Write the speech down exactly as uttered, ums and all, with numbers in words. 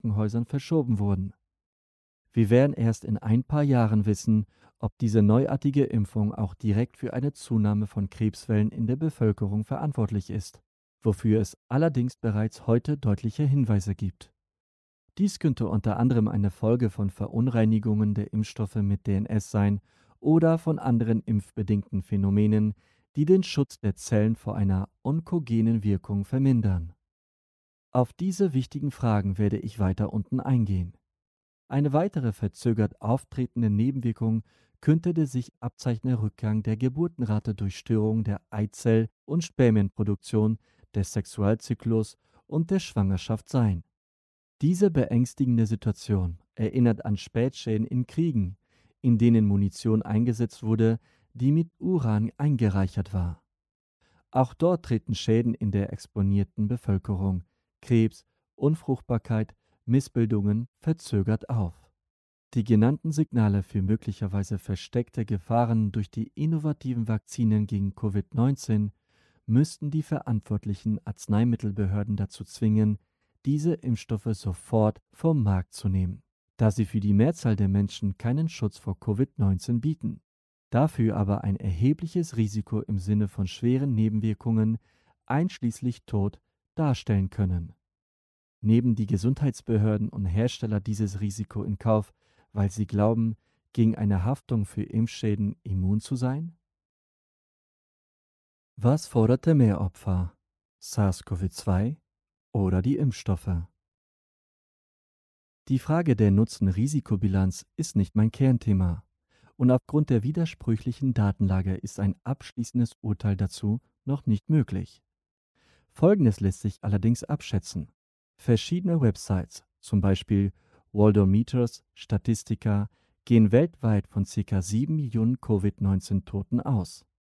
Krankenhäusern verschoben wurden. Wir werden erst in ein paar Jahren wissen, ob diese neuartige Impfung auch direkt für eine Zunahme von Krebsfällen in der Bevölkerung verantwortlich ist, wofür es allerdings bereits heute deutliche Hinweise gibt. Dies könnte unter anderem eine Folge von Verunreinigungen der Impfstoffe mit D N S sein oder von anderen impfbedingten Phänomenen, die den Schutz der Zellen vor einer onkogenen Wirkung vermindern. Auf diese wichtigen Fragen werde ich weiter unten eingehen. Eine weitere verzögert auftretende Nebenwirkung könnte der sich abzeichnende Rückgang der Geburtenrate durch Störungen der Eizell- und Spermienproduktion, des Sexualzyklus und der Schwangerschaft sein. Diese beängstigende Situation erinnert an Spätschäden in Kriegen, in denen Munition eingesetzt wurde, die mit Uran eingereichert war. Auch dort treten Schäden in der exponierten Bevölkerung, Krebs, Unfruchtbarkeit, Missbildungen verzögert auf. Die genannten Signale für möglicherweise versteckte Gefahren durch die innovativen Vakzinen gegen Covid neunzehn müssten die verantwortlichen Arzneimittelbehörden dazu zwingen, diese Impfstoffe sofort vom Markt zu nehmen, da sie für die Mehrzahl der Menschen keinen Schutz vor Covid neunzehn bieten, dafür aber ein erhebliches Risiko im Sinne von schweren Nebenwirkungen, einschließlich Tod, darstellen können. Nehmen die Gesundheitsbehörden und Hersteller dieses Risiko in Kauf, weil sie glauben, gegen eine Haftung für Impfschäden immun zu sein? Was forderte mehr Opfer? SARS-CoV zwei oder die Impfstoffe? Die Frage der Nutzen-Risikobilanz ist nicht mein Kernthema. Und aufgrund der widersprüchlichen Datenlage ist ein abschließendes Urteil dazu noch nicht möglich. Folgendes lässt sich allerdings abschätzen. Verschiedene Websites, zum Beispiel Worldometers, Statistika, gehen weltweit von ca. sieben Millionen Covid neunzehn Toten aus.